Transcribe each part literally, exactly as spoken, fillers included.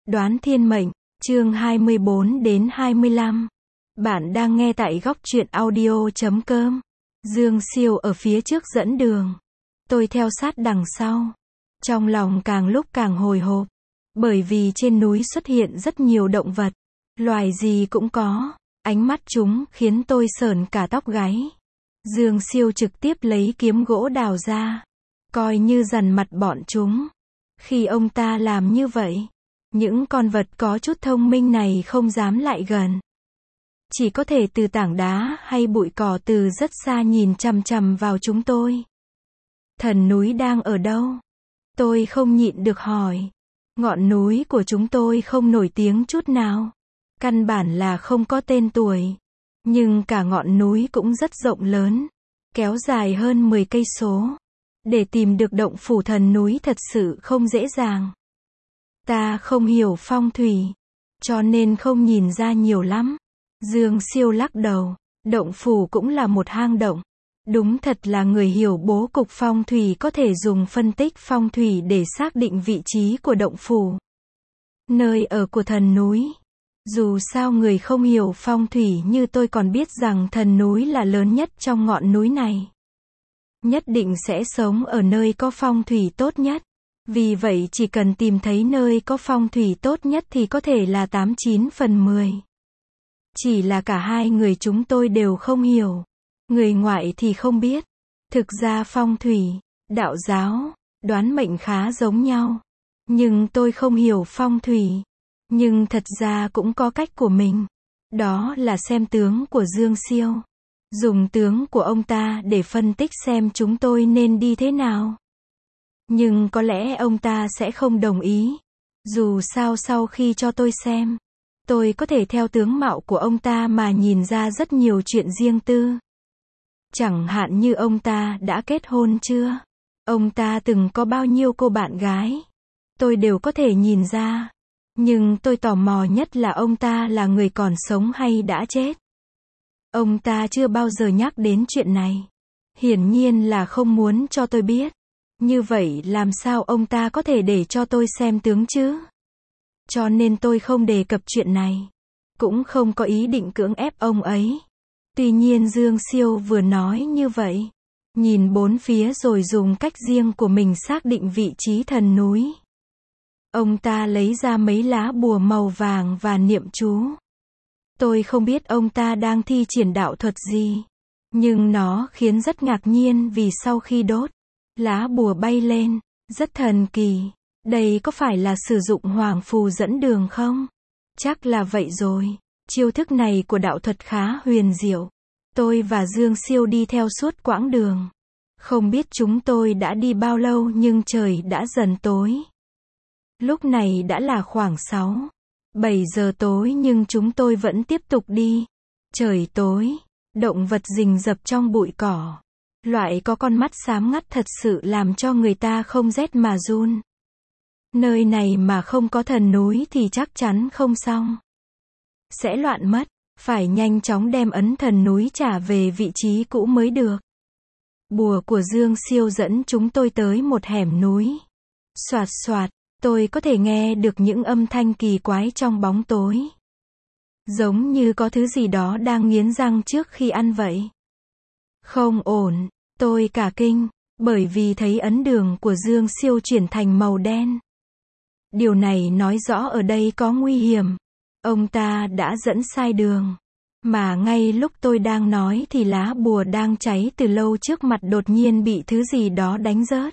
Đoán thiên mệnh, chương hai mươi bốn đến hai mươi lăm. Bạn đang nghe tại góc truyện audio chấm com. Dương Siêu ở phía trước dẫn đường. Tôi theo sát đằng sau. Trong lòng càng lúc càng hồi hộp. Bởi vì trên núi xuất hiện rất nhiều động vật. Loài gì cũng có. Ánh mắt chúng khiến tôi sởn cả tóc gáy. Dương Siêu trực tiếp lấy kiếm gỗ đào ra. Coi như dằn mặt bọn chúng. Khi ông ta làm như vậy, những con vật có chút thông minh này không dám lại gần. Chỉ có thể từ tảng đá hay bụi cỏ từ rất xa nhìn chằm chằm vào chúng tôi. Thần núi đang ở đâu? Tôi không nhịn được hỏi. Ngọn núi của chúng tôi không nổi tiếng chút nào. Căn bản là không có tên tuổi. Nhưng cả ngọn núi cũng rất rộng lớn. Kéo dài hơn mười cây số. Để tìm được động phủ thần núi thật sự không dễ dàng. Ta không hiểu phong thủy, cho nên không nhìn ra nhiều lắm. Dương Siêu lắc đầu, động phủ cũng là một hang động. Đúng thật là người hiểu bố cục phong thủy có thể dùng phân tích phong thủy để xác định vị trí của động phủ. Nơi ở của thần núi. Dù sao người không hiểu phong thủy như tôi còn biết rằng thần núi là lớn nhất trong ngọn núi này. Nhất định sẽ sống ở nơi có phong thủy tốt nhất. Vì vậy chỉ cần tìm thấy nơi có phong thủy tốt nhất thì có thể là tám chín phần mười. Chỉ là cả hai người chúng tôi đều không hiểu. Người ngoại thì không biết. Thực ra phong thủy, đạo giáo, đoán mệnh khá giống nhau. Nhưng tôi không hiểu phong thủy. Nhưng thật ra cũng có cách của mình. Đó là xem tướng của Dương Siêu. Dùng tướng của ông ta để phân tích xem chúng tôi nên đi thế nào. Nhưng có lẽ ông ta sẽ không đồng ý. Dù sao sau khi cho tôi xem, tôi có thể theo tướng mạo của ông ta mà nhìn ra rất nhiều chuyện riêng tư. Chẳng hạn như ông ta đã kết hôn chưa? Ông ta từng có bao nhiêu cô bạn gái? Tôi đều có thể nhìn ra. Nhưng tôi tò mò nhất là ông ta là người còn sống hay đã chết. Ông ta chưa bao giờ nhắc đến chuyện này. Hiển nhiên là không muốn cho tôi biết. Như vậy làm sao ông ta có thể để cho tôi xem tướng chứ? Cho nên tôi không đề cập chuyện này. Cũng không có ý định cưỡng ép ông ấy. Tuy nhiên Dương Siêu vừa nói như vậy. Nhìn bốn phía rồi dùng cách riêng của mình xác định vị trí thần núi. Ông ta lấy ra mấy lá bùa màu vàng và niệm chú. Tôi không biết ông ta đang thi triển đạo thuật gì. Nhưng nó khiến rất ngạc nhiên vì sau khi đốt, lá bùa bay lên, rất thần kỳ. Đây có phải là sử dụng hoàng phù dẫn đường không? Chắc là vậy rồi. Chiêu thức này của đạo thuật khá huyền diệu. Tôi và Dương Siêu đi theo suốt quãng đường. Không biết chúng tôi đã đi bao lâu nhưng trời đã dần tối. Lúc này đã là khoảng sáu, bảy giờ tối nhưng chúng tôi vẫn tiếp tục đi. Trời tối, động vật rình rập trong bụi cỏ. Loại có con mắt xám ngắt thật sự làm cho người ta không rét mà run. Nơi này mà không có thần núi thì chắc chắn không xong. Sẽ loạn mất, phải nhanh chóng đem ấn thần núi trả về vị trí cũ mới được. Bùa của Dương Siêu dẫn chúng tôi tới một hẻm núi. Soạt soạt, tôi có thể nghe được những âm thanh kỳ quái trong bóng tối. Giống như có thứ gì đó đang nghiến răng trước khi ăn vậy. Không ổn, tôi cả kinh, bởi vì thấy ấn đường của Dương Siêu chuyển thành màu đen. Điều này nói rõ ở đây có nguy hiểm. Ông ta đã dẫn sai đường. Mà ngay lúc tôi đang nói thì lá bùa đang cháy từ lâu trước mặt đột nhiên bị thứ gì đó đánh rớt.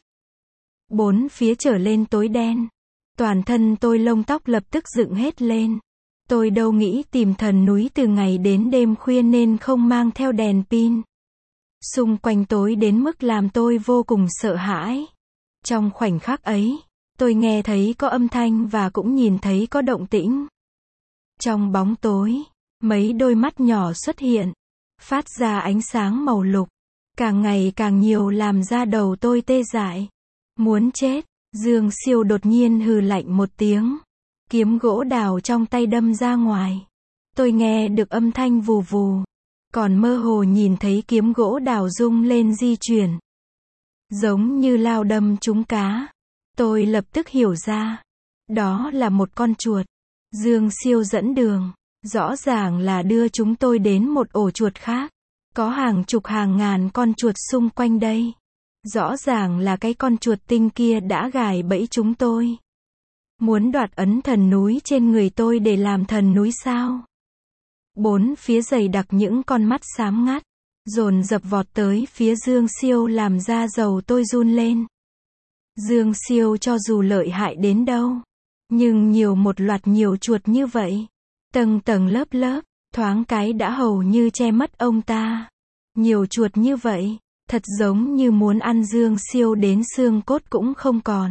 Bốn phía trở lên tối đen. Toàn thân tôi lông tóc lập tức dựng hết lên. Tôi đâu nghĩ tìm thần núi từ ngày đến đêm khuya nên không mang theo đèn pin. Xung quanh tối đến mức làm tôi vô cùng sợ hãi. Trong khoảnh khắc ấy, tôi nghe thấy có âm thanh và cũng nhìn thấy có động tĩnh. Trong bóng tối, mấy đôi mắt nhỏ xuất hiện, phát ra ánh sáng màu lục. Càng ngày càng nhiều làm da đầu tôi tê dại. Muốn chết. Dương Siêu đột nhiên hừ lạnh một tiếng. Kiếm gỗ đào trong tay đâm ra ngoài. Tôi nghe được âm thanh vù vù. Còn mơ hồ nhìn thấy kiếm gỗ đào rung lên di chuyển. Giống như lao đâm trúng cá. Tôi lập tức hiểu ra. Đó là một con chuột. Dương Siêu dẫn đường. Rõ ràng là đưa chúng tôi đến một ổ chuột khác. Có hàng chục hàng ngàn con chuột xung quanh đây. Rõ ràng là cái con chuột tinh kia đã gài bẫy chúng tôi. Muốn đoạt ấn thần núi trên người tôi để làm thần núi sao? Bốn phía dày đặc những con mắt xám ngắt, dồn dập vọt tới phía Dương Siêu làm da dầu tôi run lên. Dương Siêu cho dù lợi hại đến đâu, nhưng nhiều một loạt nhiều chuột như vậy, tầng tầng lớp lớp, thoáng cái đã hầu như che mất ông ta. Nhiều chuột như vậy, thật giống như muốn ăn Dương Siêu đến xương cốt cũng không còn.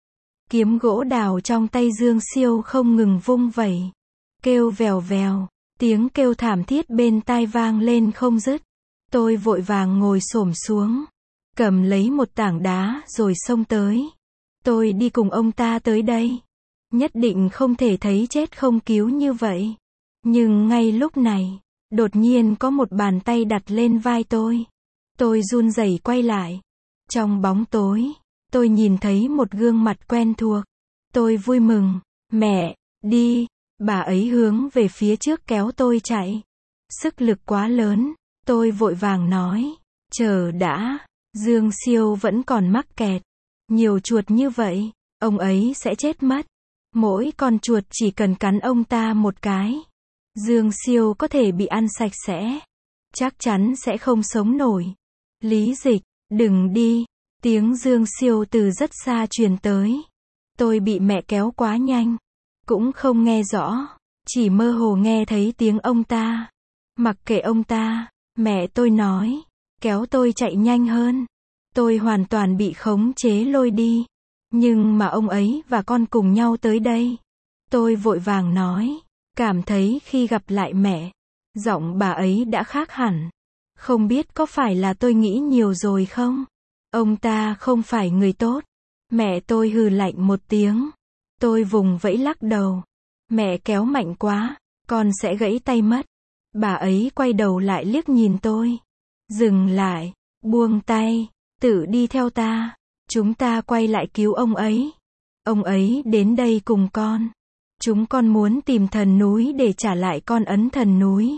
Kiếm gỗ đào trong tay Dương Siêu không ngừng vung vẩy, kêu vèo vèo, tiếng kêu thảm thiết bên tai vang lên không dứt. Tôi vội vàng ngồi xổm xuống, cầm lấy một tảng đá rồi xông tới. Tôi đi cùng ông ta tới đây. Nhất định không thể thấy chết không cứu như vậy. Nhưng ngay lúc này, đột nhiên có một bàn tay đặt lên vai tôi. Tôi run rẩy quay lại. Trong bóng tối, tôi nhìn thấy một gương mặt quen thuộc. Tôi vui mừng. Mẹ, đi. Bà ấy hướng về phía trước kéo tôi chạy. Sức lực quá lớn. Tôi vội vàng nói. Chờ đã. Dương Siêu vẫn còn mắc kẹt. Nhiều chuột như vậy, ông ấy sẽ chết mất. Mỗi con chuột chỉ cần cắn ông ta một cái. Dương Siêu có thể bị ăn sạch sẽ. Chắc chắn sẽ không sống nổi. Lý Dịch, đừng đi. Tiếng Dương Siêu từ rất xa truyền tới. Tôi bị mẹ kéo quá nhanh. Cũng không nghe rõ. Chỉ mơ hồ nghe thấy tiếng ông ta. Mặc kệ ông ta, mẹ tôi nói. Kéo tôi chạy nhanh hơn. Tôi hoàn toàn bị khống chế lôi đi. Nhưng mà ông ấy và con cùng nhau tới đây. Tôi vội vàng nói. Cảm thấy khi gặp lại mẹ, giọng bà ấy đã khác hẳn. Không biết có phải là tôi nghĩ nhiều rồi không? Ông ta không phải người tốt. Mẹ tôi hừ lạnh một tiếng. Tôi vùng vẫy lắc đầu. Mẹ kéo mạnh quá, con sẽ gãy tay mất. Bà ấy quay đầu lại liếc nhìn tôi. Dừng lại, buông tay, tự đi theo ta. Chúng ta quay lại cứu ông ấy. Ông ấy đến đây cùng con. Chúng con muốn tìm thần núi để trả lại con ấn thần núi.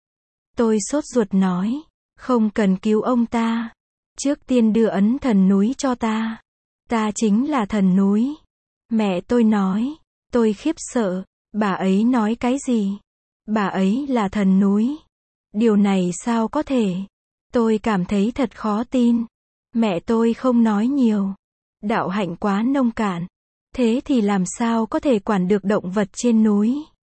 Tôi sốt ruột nói. Không cần cứu ông ta. Trước tiên đưa ấn thần núi cho ta. Ta chính là thần núi. Mẹ tôi nói. Tôi khiếp sợ. Bà ấy nói cái gì? Bà ấy là thần núi. Điều này sao có thể? Tôi cảm thấy thật khó tin. Mẹ tôi không nói nhiều. Đạo hạnh quá nông cạn. Thế thì làm sao có thể quản được động vật trên núi?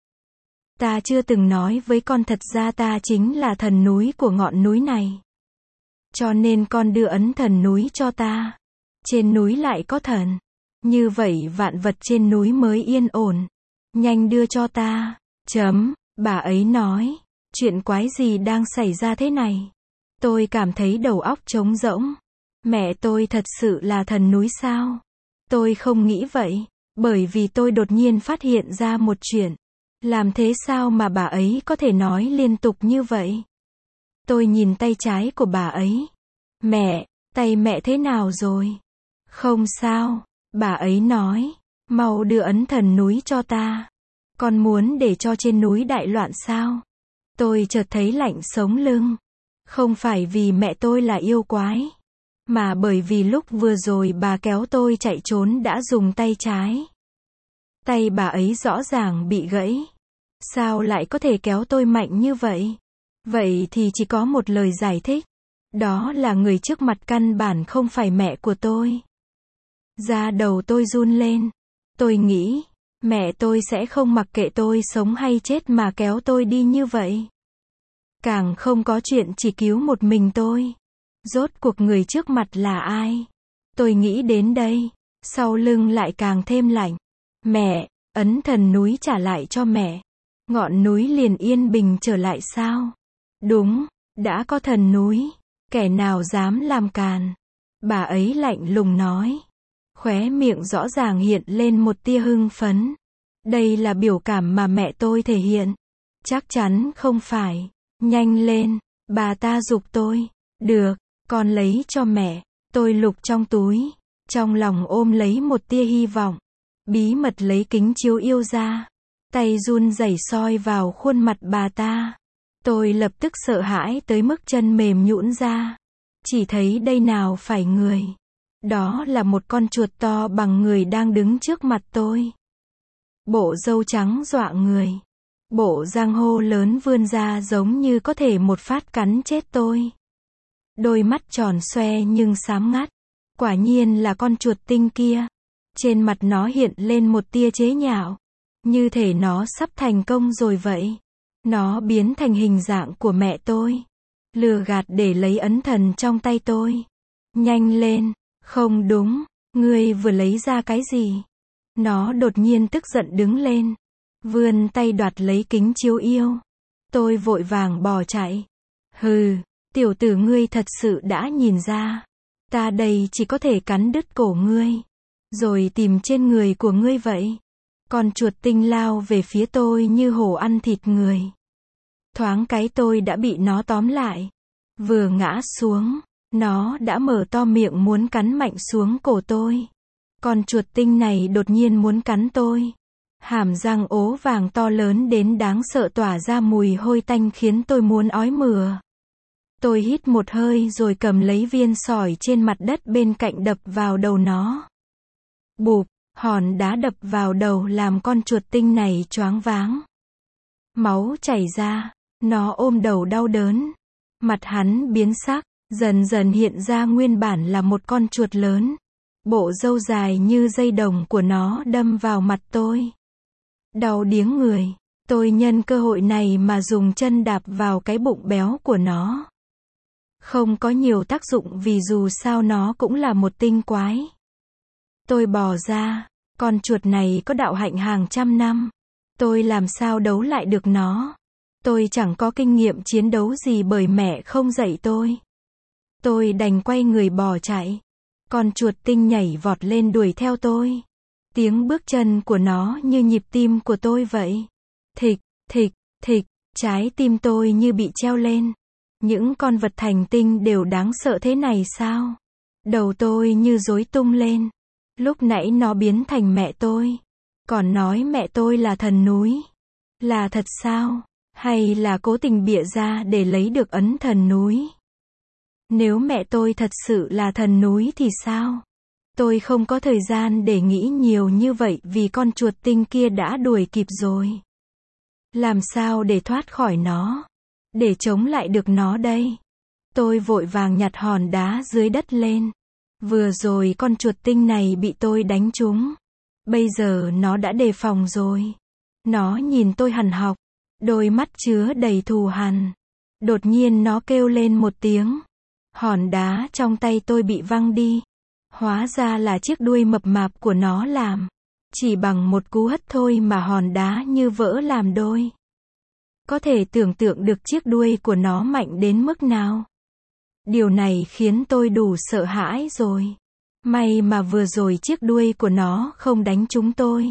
Ta chưa từng nói với con thật ra ta chính là thần núi của ngọn núi này. Cho nên con đưa ấn thần núi cho ta. Trên núi lại có thần. Như vậy vạn vật trên núi mới yên ổn. Nhanh đưa cho ta. Chấm, bà ấy nói. Chuyện quái gì đang xảy ra thế này? Tôi cảm thấy đầu óc trống rỗng. Mẹ tôi thật sự là thần núi sao? Tôi không nghĩ vậy, bởi vì tôi đột nhiên phát hiện ra một chuyện. Làm thế sao mà bà ấy có thể nói liên tục như vậy? Tôi nhìn tay trái của bà ấy. Mẹ, tay mẹ thế nào rồi? Không sao, bà ấy nói. Mau đưa ấn thần núi cho ta. Con muốn để cho trên núi đại loạn sao? Tôi chợt thấy lạnh sống lưng. Không phải vì mẹ tôi là yêu quái, mà bởi vì lúc vừa rồi bà kéo tôi chạy trốn đã dùng tay trái. Tay bà ấy rõ ràng bị gãy. Sao lại có thể kéo tôi mạnh như vậy? Vậy thì chỉ có một lời giải thích. Đó là người trước mặt căn bản không phải mẹ của tôi. Da đầu tôi run lên. Tôi nghĩ, mẹ tôi sẽ không mặc kệ tôi sống hay chết mà kéo tôi đi như vậy. Càng không có chuyện chỉ cứu một mình tôi. Rốt cuộc người trước mặt là ai? Tôi nghĩ đến đây, sau lưng lại càng thêm lạnh. Mẹ, ấn thần núi trả lại cho mẹ. Ngọn núi liền yên bình trở lại sao? Đúng, đã có thần núi. Kẻ nào dám làm càn? Bà ấy lạnh lùng nói. Khóe miệng rõ ràng hiện lên một tia hưng phấn. Đây là biểu cảm mà mẹ tôi thể hiện. Chắc chắn không phải. Nhanh lên, bà ta giục tôi. Được, con lấy cho mẹ. Tôi lục trong túi, trong lòng ôm lấy một tia hy vọng. bí mật lấy kính chiếu yêu ra. Tay run rẩy soi vào khuôn mặt bà ta. Tôi lập tức sợ hãi tới mức chân mềm nhũn ra. Chỉ thấy đây nào phải người. Đó là một con chuột to bằng người đang đứng trước mặt tôi. Bộ râu trắng dọa người. Bộ răng hô lớn vươn ra giống như có thể một phát cắn chết tôi. Đôi mắt tròn xoe nhưng xám ngắt. Quả nhiên là con chuột tinh kia. Trên mặt nó hiện lên một tia chế nhạo. Như thể nó sắp thành công rồi vậy. Nó biến thành hình dạng của mẹ tôi. Lừa gạt để lấy ấn thần trong tay tôi. Nhanh lên. Không đúng. Ngươi vừa lấy ra cái gì? Nó đột nhiên tức giận đứng lên. Vươn tay đoạt lấy kính chiếu yêu. Tôi vội vàng bỏ chạy. Hừ, tiểu tử ngươi thật sự đã nhìn ra. Ta đây chỉ có thể cắn đứt cổ ngươi. Rồi tìm trên người của ngươi vậy. Con chuột tinh lao về phía tôi như hổ ăn thịt người. Thoáng cái tôi đã bị nó tóm lại. Vừa ngã xuống, nó đã mở to miệng muốn cắn mạnh xuống cổ tôi. Con chuột tinh này đột nhiên muốn cắn tôi. Hàm răng ố vàng to lớn đến đáng sợ tỏa ra mùi hôi tanh khiến tôi muốn ói mửa. Tôi hít một hơi rồi cầm lấy viên sỏi trên mặt đất bên cạnh đập vào đầu nó. Bụp, hòn đá đập vào đầu làm con chuột tinh này choáng váng. Máu chảy ra, nó ôm đầu đau đớn. Mặt hắn biến sắc, dần dần hiện ra nguyên bản là một con chuột lớn. Bộ râu dài như dây đồng của nó đâm vào mặt tôi. Đau điếng người, tôi nhân cơ hội này mà dùng chân đạp vào cái bụng béo của nó. Không có nhiều tác dụng vì dù sao nó cũng là một tinh quái. Tôi bò ra, con chuột này có đạo hạnh hàng trăm năm. Tôi làm sao đấu lại được nó. Tôi chẳng có kinh nghiệm chiến đấu gì bởi mẹ không dạy tôi. Tôi đành quay người bỏ chạy. Con chuột tinh nhảy vọt lên đuổi theo tôi. Tiếng bước chân của nó như nhịp tim của tôi vậy. Thịch, thịch, thịch, trái tim tôi như bị treo lên. Những con vật thành tinh đều đáng sợ thế này sao? Đầu tôi như rối tung lên. Lúc nãy nó biến thành mẹ tôi. Còn nói mẹ tôi là thần núi. Là thật sao? Hay là cố tình bịa ra để lấy được ấn thần núi? Nếu mẹ tôi thật sự là thần núi thì sao? Tôi không có thời gian để nghĩ nhiều như vậy vì con chuột tinh kia đã đuổi kịp rồi. Làm sao để thoát khỏi nó? Để chống lại được nó đây? Tôi vội vàng nhặt hòn đá dưới đất lên. Vừa rồi con chuột tinh này bị tôi đánh trúng. Bây giờ nó đã đề phòng rồi. Nó nhìn tôi hằn học. Đôi mắt chứa đầy thù hằn. Đột nhiên nó kêu lên một tiếng. Hòn đá trong tay tôi bị văng đi. Hóa ra là chiếc đuôi mập mạp của nó làm. Chỉ bằng một cú hất thôi mà hòn đá như vỡ làm đôi. Có thể tưởng tượng được chiếc đuôi của nó mạnh đến mức nào. Điều này khiến tôi đủ sợ hãi rồi. May mà vừa rồi chiếc đuôi của nó không đánh trúng tôi.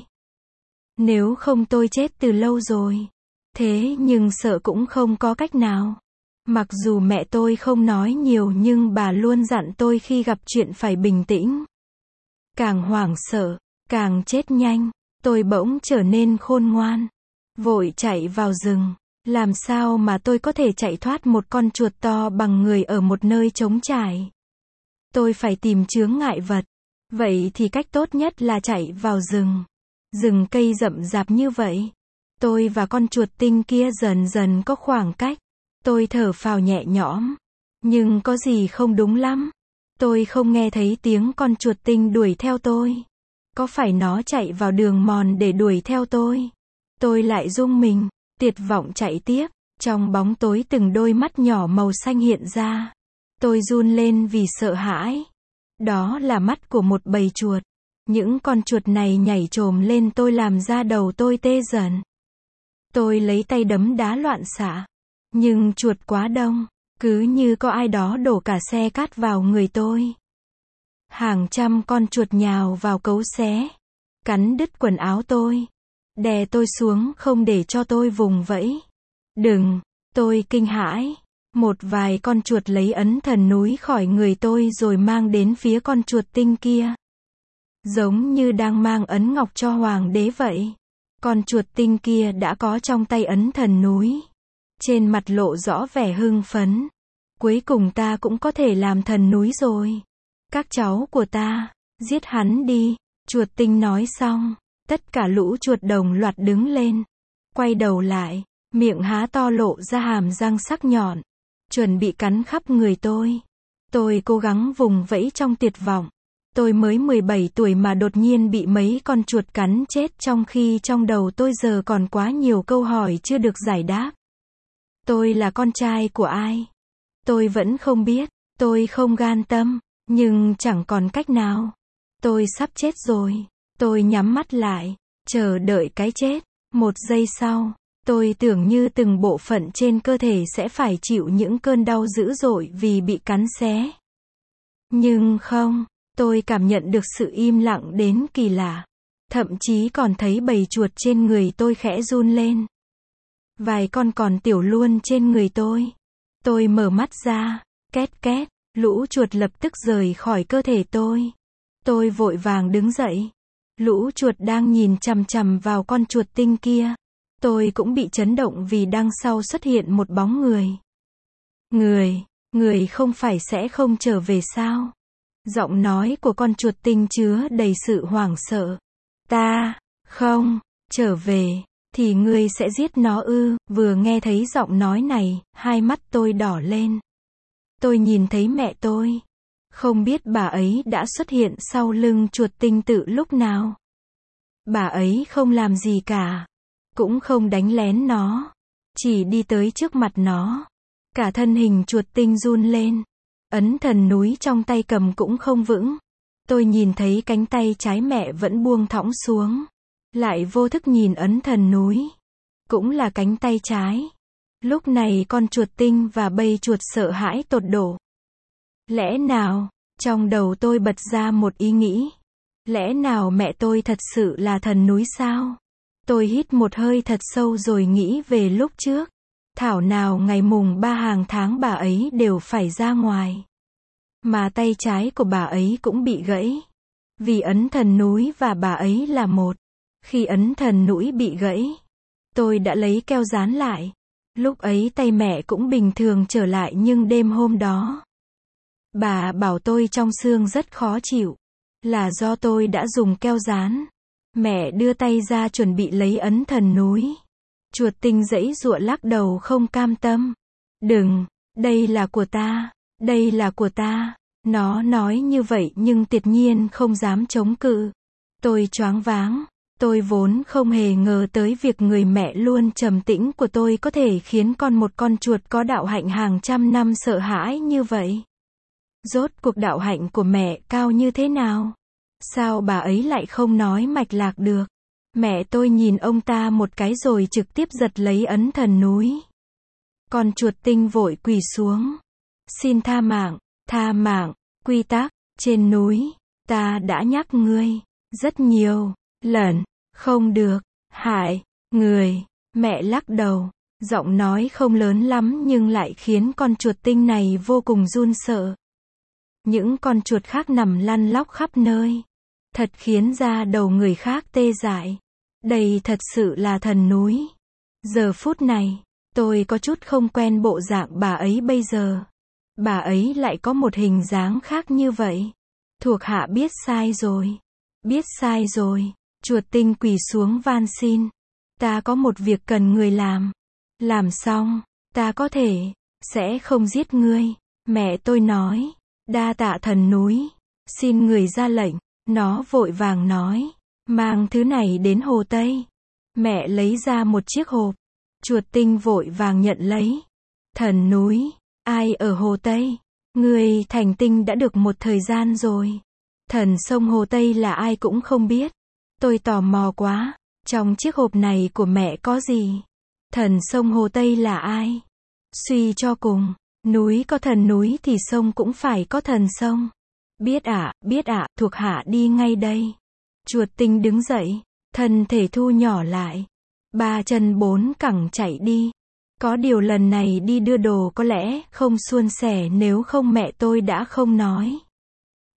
Nếu không tôi chết từ lâu rồi. Thế nhưng sợ cũng không có cách nào. Mặc dù mẹ tôi không nói nhiều nhưng bà luôn dặn tôi khi gặp chuyện phải bình tĩnh. Càng hoảng sợ, càng chết nhanh, tôi bỗng trở nên khôn ngoan. Vội chạy vào rừng. Làm sao mà tôi có thể chạy thoát một con chuột to bằng người ở một nơi trống trải? Tôi phải tìm chướng ngại vật. Vậy thì cách tốt nhất là chạy vào rừng. Rừng cây rậm rạp như vậy. Tôi và con chuột tinh kia dần dần có khoảng cách. Tôi thở phào nhẹ nhõm. Nhưng có gì không đúng lắm. Tôi không nghe thấy tiếng con chuột tinh đuổi theo tôi. Có phải nó chạy vào đường mòn để đuổi theo tôi? Tôi lại rung mình, tuyệt vọng chạy tiếp. Trong bóng tối từng đôi mắt nhỏ màu xanh hiện ra. Tôi run lên vì sợ hãi. Đó là mắt của một bầy chuột. Những con chuột này nhảy chồm lên tôi làm da đầu tôi tê dần. Tôi lấy tay đấm đá loạn xạ. Nhưng chuột quá đông. Cứ như có ai đó đổ cả xe cát vào người tôi. Hàng trăm con chuột nhào vào cấu xé. Cắn đứt quần áo tôi. Đè tôi xuống không để cho tôi vùng vẫy. Đừng, tôi kinh hãi. Một vài con chuột lấy ấn thần núi khỏi người tôi rồi mang đến phía con chuột tinh kia. giống như đang mang ấn ngọc cho hoàng đế vậy. Con chuột tinh kia đã có trong tay ấn thần núi. Trên mặt lộ rõ vẻ hưng phấn. Cuối cùng ta cũng có thể làm thần núi rồi. Các cháu của ta, giết hắn đi. Chuột tinh nói xong, tất cả lũ chuột đồng loạt đứng lên. Quay đầu lại, miệng há to lộ ra hàm răng sắc nhọn. Chuẩn bị cắn khắp người tôi. Tôi cố gắng vùng vẫy trong tuyệt vọng. Tôi mới mười bảy tuổi mà đột nhiên bị mấy con chuột cắn chết trong khi trong đầu tôi giờ còn quá nhiều câu hỏi chưa được giải đáp. Tôi là con trai của ai? Tôi vẫn không biết. Tôi không gan tâm, nhưng chẳng còn cách nào. Tôi sắp chết rồi. Tôi nhắm mắt lại, chờ đợi cái chết. Một giây sau, tôi tưởng như từng bộ phận trên cơ thể sẽ phải chịu những cơn đau dữ dội vì bị cắn xé. Nhưng không, tôi cảm nhận được sự im lặng đến kỳ lạ. Thậm chí còn thấy bầy chuột trên người tôi khẽ run lên. Vài con còn tiểu luôn trên người tôi. Tôi mở mắt ra, két két, lũ chuột lập tức rời khỏi cơ thể tôi. Tôi vội vàng đứng dậy. Lũ chuột đang nhìn chằm chằm vào con chuột tinh kia. Tôi cũng bị chấn động vì đằng sau xuất hiện một bóng người. Người, người không phải sẽ không trở về sao? Giọng nói của con chuột tinh chứa đầy sự hoảng sợ. Ta, không, trở về, thì ngươi sẽ giết nó ư? Vừa nghe thấy giọng nói này, hai mắt tôi đỏ lên. Tôi nhìn thấy mẹ tôi. Không biết bà ấy đã xuất hiện sau lưng chuột tinh từ lúc nào. Bà ấy không làm gì cả. Cũng không đánh lén nó. Chỉ đi tới trước mặt nó. Cả thân hình chuột tinh run lên. Ấn thần núi trong tay cầm cũng không vững. Tôi nhìn thấy cánh tay trái mẹ vẫn buông thõng xuống. Lại vô thức nhìn ấn thần núi. Cũng là cánh tay trái. Lúc này con chuột tinh và bầy chuột sợ hãi tột độ. Lẽ nào, trong đầu tôi bật ra một ý nghĩ. Lẽ nào mẹ tôi thật sự là thần núi sao? Tôi hít một hơi thật sâu rồi nghĩ về lúc trước. Thảo nào ngày mùng ba hàng tháng bà ấy đều phải ra ngoài. Mà tay trái của bà ấy cũng bị gãy. Vì ấn thần núi và bà ấy là một. Khi ấn thần núi bị gãy, tôi đã lấy keo dán lại. Lúc ấy tay mẹ cũng bình thường trở lại nhưng đêm hôm đó. Bà bảo tôi trong xương rất khó chịu. Là do tôi đã dùng keo dán. Mẹ đưa tay ra chuẩn bị lấy ấn thần núi. Chuột tinh giãy giụa lắc đầu không cam tâm. Đừng, đây là của ta, đây là của ta. Nó nói như vậy nhưng tuyệt nhiên không dám chống cự. Tôi choáng váng. Tôi vốn không hề ngờ tới việc người mẹ luôn trầm tĩnh của tôi có thể khiến con một con chuột có đạo hạnh hàng trăm năm sợ hãi như vậy. Rốt cuộc đạo hạnh của mẹ cao như thế nào? Sao bà ấy lại không nói mạch lạc được? Mẹ tôi nhìn ông ta một cái rồi trực tiếp giật lấy ấn thần núi. Con chuột tinh vội quỳ xuống. Xin tha mạng, tha mạng, quy tắc, trên núi, ta đã nhắc ngươi, rất nhiều, lần, không được, hại, người, mẹ lắc đầu, giọng nói không lớn lắm nhưng lại khiến con chuột tinh này vô cùng run sợ. Những con chuột khác nằm lăn lóc khắp nơi. Thật khiến da đầu người khác tê dại. Đây thật sự là thần núi. Giờ phút này, tôi có chút không quen bộ dạng bà ấy bây giờ. Bà ấy lại có một hình dáng khác như vậy. Thuộc hạ biết sai rồi. Biết sai rồi. Chuột tinh quỳ xuống van xin. Ta có một việc cần người làm. Làm xong, ta có thể, sẽ không giết ngươi. Mẹ tôi nói. Đa tạ thần núi. Xin người ra lệnh. Nó vội vàng nói. Mang thứ này đến Hồ Tây. Mẹ lấy ra một chiếc hộp. Chuột tinh vội vàng nhận lấy. Thần núi. Ai ở Hồ Tây? Người thành tinh đã được một thời gian rồi. Thần sông Hồ Tây là ai cũng không biết. Tôi tò mò quá. Trong chiếc hộp này của mẹ có gì? Thần sông Hồ Tây là ai? Suy cho cùng, núi có thần núi thì sông cũng phải có thần sông. Biết ạ, à, biết ạ, à, thuộc hạ đi ngay đây. Chuột tinh đứng dậy, thân thể thu nhỏ lại. Ba chân bốn cẳng chạy đi. Có điều lần này đi đưa đồ có lẽ không suôn sẻ nếu không mẹ tôi đã không nói.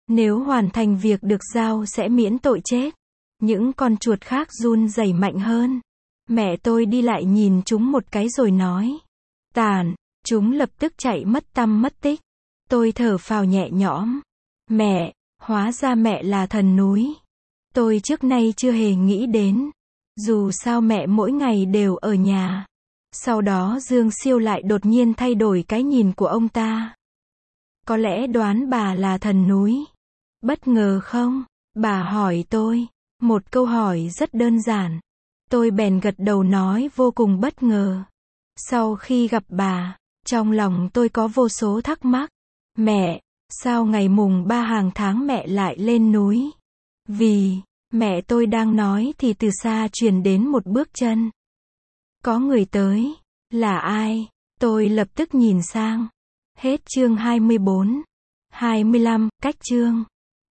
Nếu hoàn thành việc được giao sẽ miễn tội chết. Những con chuột khác run rẩy mạnh hơn. Mẹ tôi đi lại nhìn chúng một cái rồi nói. Tàn, chúng lập tức chạy mất tăm mất tích. Tôi thở phào nhẹ nhõm. Mẹ, hóa ra mẹ là thần núi. Tôi trước nay chưa hề nghĩ đến. Dù sao mẹ mỗi ngày đều ở nhà. Sau đó Dương Siêu lại đột nhiên thay đổi cái nhìn của ông ta. Có lẽ đoán bà là thần núi. Bất ngờ không? Bà hỏi tôi. Một câu hỏi rất đơn giản. Tôi bèn gật đầu nói vô cùng bất ngờ. Sau khi gặp bà, trong lòng tôi có vô số thắc mắc. Mẹ, sao ngày mùng ba hàng tháng mẹ lại lên núi? Vì, mẹ tôi đang nói thì từ xa truyền đến một bước chân. Có người tới. Là ai? Tôi lập tức nhìn sang. Hết chương hai mươi bốn. hai mươi lăm, cách chương.